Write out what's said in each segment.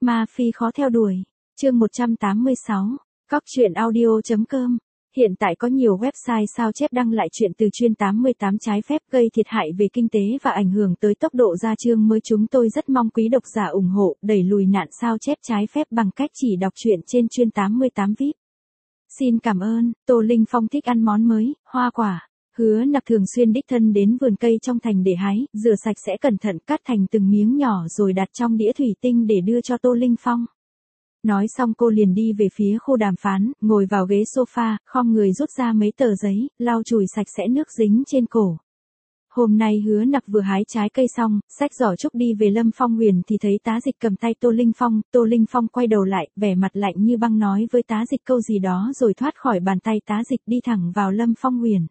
Ma Phi khó theo đuổi. Chương 186. Cóc truyện audio.com. Hiện tại có nhiều website sao chép đăng lại chuyện từ chuyên 88 trái phép gây thiệt hại về kinh tế và ảnh hưởng tới tốc độ ra chương mới. Chúng tôi rất mong quý độc giả ủng hộ đẩy lùi nạn sao chép trái phép bằng cách chỉ đọc truyện trên chuyên 88 VIP. Xin cảm ơn. Tô Linh Phong thích ăn món mới, hoa quả. Hứa Nặc thường xuyên đích thân đến vườn cây trong thành để hái, rửa sạch sẽ cẩn thận cắt thành từng miếng nhỏ rồi đặt trong đĩa thủy tinh để đưa cho Tô Linh Phong. Nói xong cô liền đi về phía khu đàm phán, ngồi vào ghế sofa, khom người rút ra mấy tờ giấy, lau chùi sạch sẽ nước dính trên cổ. Hôm nay Hứa Nặc vừa hái trái cây xong, xách giỏ trúc đi về Lâm Phong Huyền thì thấy Tá Dịch cầm tay Tô Linh Phong quay đầu lại, vẻ mặt lạnh như băng nói với Tá Dịch câu gì đó rồi thoát khỏi bàn tay Tá Dịch đi thẳng vào Lâm Phong Huyền.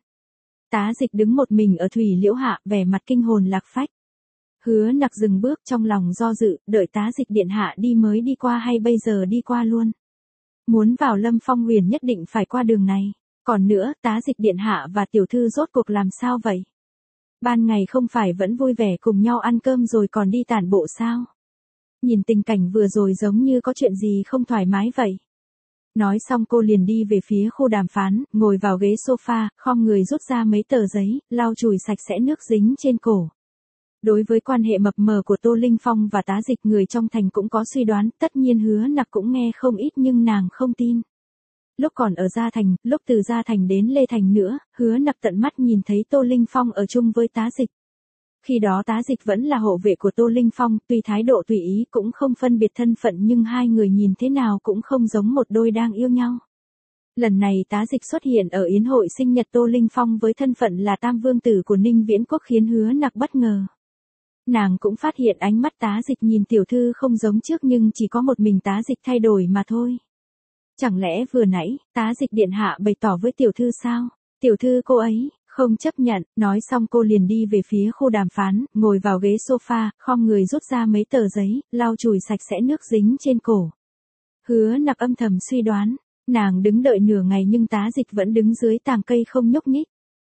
Tá Dịch đứng một mình ở thủy liễu hạ, vẻ mặt kinh hồn lạc phách. Hứa Nặc dừng bước trong lòng do dự, đợi Tá Dịch điện hạ đi mới đi qua hay bây giờ đi qua luôn. Muốn vào Lâm Phong Huyền nhất định phải qua đường này. Còn nữa, Tá Dịch điện hạ và tiểu thư rốt cuộc làm sao vậy? Ban ngày không phải vẫn vui vẻ cùng nhau ăn cơm rồi còn đi tản bộ sao? Nhìn tình cảnh vừa rồi giống như có chuyện gì không thoải mái vậy. Nói xong cô liền đi về phía khu đàm phán, ngồi vào ghế sofa, khom người rút ra mấy tờ giấy, lau chùi sạch sẽ nước dính trên cổ. Đối với quan hệ mập mờ của Tô Linh Phong và Tá Dịch, người trong thành cũng có suy đoán, tất nhiên Hứa Nặc cũng nghe không ít nhưng nàng không tin. Lúc còn ở Gia Thành, lúc từ Gia Thành đến Lê Thành nữa, Hứa Nặc tận mắt nhìn thấy Tô Linh Phong ở chung với Tá Dịch. Khi đó Tá Dịch vẫn là hộ vệ của Tô Linh Phong, tuy thái độ tùy ý cũng không phân biệt thân phận nhưng hai người nhìn thế nào cũng không giống một đôi đang yêu nhau. Lần này Tá Dịch xuất hiện ở yến hội sinh nhật Tô Linh Phong với thân phận là Tam Vương Tử của Ninh Viễn Quốc khiến Hứa Nặc bất ngờ. Nàng cũng phát hiện ánh mắt Tá Dịch nhìn tiểu thư không giống trước nhưng chỉ có một mình Tá Dịch thay đổi mà thôi. Chẳng lẽ vừa nãy, Tá Dịch điện hạ bày tỏ với tiểu thư sao? Tiểu thư cô ấy, không chấp nhận. Nói xong cô liền đi về phía khu đàm phán, ngồi vào ghế sofa, khom người rút ra mấy tờ giấy, lau chùi sạch sẽ nước dính trên cổ. Hứa Nặc âm thầm suy đoán, nàng đứng đợi nửa ngày nhưng Tá Dịch vẫn đứng dưới tàng cây không nhúc nhích.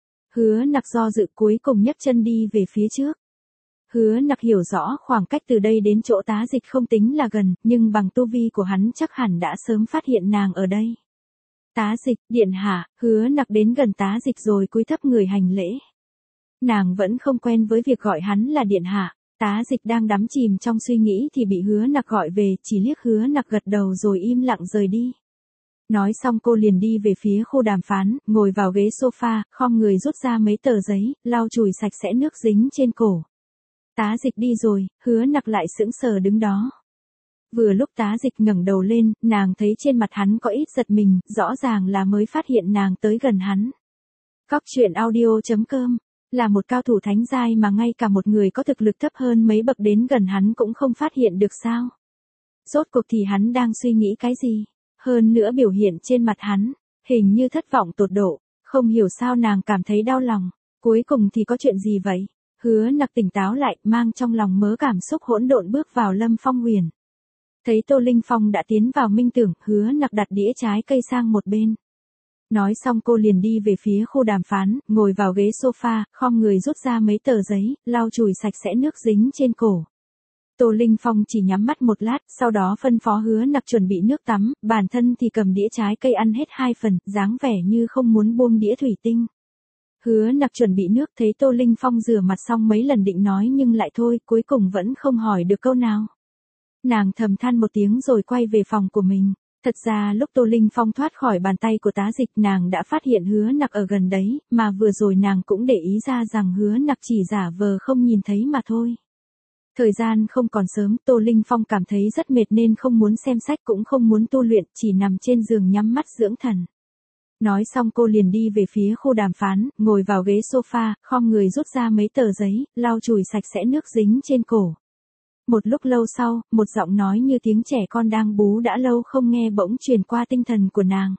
Hứa Nặc do dự cuối cùng nhấc chân đi về phía trước. Hứa Nặc hiểu rõ khoảng cách từ đây đến chỗ Tá Dịch không tính là gần, nhưng bằng tu vi của hắn chắc hẳn đã sớm phát hiện nàng ở đây. Tá Dịch, điện hạ. Hứa Nặc đến gần Tá Dịch rồi cúi thấp người hành lễ. Nàng vẫn không quen với việc gọi hắn là điện hạ. Tá Dịch đang đắm chìm trong suy nghĩ thì bị Hứa Nặc gọi về, chỉ liếc Hứa Nặc gật đầu rồi im lặng rời đi. Nói xong cô liền đi về phía khu đàm phán, ngồi vào ghế sofa, khom người rút ra mấy tờ giấy, lau chùi sạch sẽ nước dính trên cổ. Tá Dịch đi rồi, Hứa Nặc lại sững sờ đứng đó. Vừa lúc Tá Dịch ngẩng đầu lên, nàng thấy trên mặt hắn có ít giật mình, rõ ràng là mới phát hiện nàng tới gần hắn. Cóc truyện audio.com. Là một cao thủ thánh giai mà ngay cả một người có thực lực thấp hơn mấy bậc đến gần hắn cũng không phát hiện được sao? Rốt cuộc thì hắn đang suy nghĩ cái gì? Hơn nữa biểu hiện trên mặt hắn, hình như thất vọng tột độ, không hiểu sao nàng cảm thấy đau lòng. Cuối cùng thì có chuyện gì vậy? Hứa Nặc tỉnh táo lại, mang trong lòng mớ cảm xúc hỗn độn bước vào Lâm Phong Huyền. Thấy Tô Linh Phong đã tiến vào minh tưởng, Hứa Nặc đặt đĩa trái cây sang một bên. Nói xong cô liền đi về phía khu đàm phán, ngồi vào ghế sofa, khom người rút ra mấy tờ giấy, lau chùi sạch sẽ nước dính trên cổ. Tô Linh Phong chỉ nhắm mắt một lát, sau đó phân phó Hứa Nặc chuẩn bị nước tắm, bản thân thì cầm đĩa trái cây ăn hết 2 phần, dáng vẻ như không muốn buông đĩa thủy tinh. Hứa Nặc chuẩn bị nước, thấy Tô Linh Phong rửa mặt xong mấy lần định nói nhưng lại thôi, cuối cùng vẫn không hỏi được câu nào. Nàng thầm than một tiếng rồi quay về phòng của mình. Thật ra lúc Tô Linh Phong thoát khỏi bàn tay của Tá Dịch nàng đã phát hiện Hứa Nặc ở gần đấy, mà vừa rồi nàng cũng để ý ra rằng Hứa Nặc chỉ giả vờ không nhìn thấy mà thôi. Thời gian không còn sớm, Tô Linh Phong cảm thấy rất mệt nên không muốn xem sách cũng không muốn tu luyện, chỉ nằm trên giường nhắm mắt dưỡng thần. Nói xong cô liền đi về phía khu đàm phán, ngồi vào ghế sofa, khom người rút ra mấy tờ giấy, lau chùi sạch sẽ nước dính trên cổ. Một lúc lâu sau, một giọng nói như tiếng trẻ con đang bú đã lâu không nghe bỗng truyền qua tinh thần của nàng.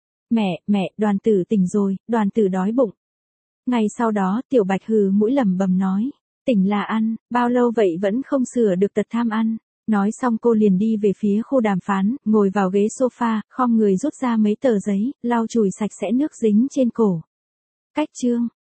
Mẹ, Đoàn Tử tỉnh rồi, Đoàn Tử đói bụng. Ngay sau đó, Tiểu Bạch hừ mũi lẩm bẩm nói, tỉnh là ăn, bao lâu vậy vẫn không sửa được tật tham ăn. Nói xong cô liền đi về phía khu đàm phán, ngồi vào ghế sofa, khom người rút ra mấy tờ giấy, lau chùi sạch sẽ nước dính trên cổ. Cách chương.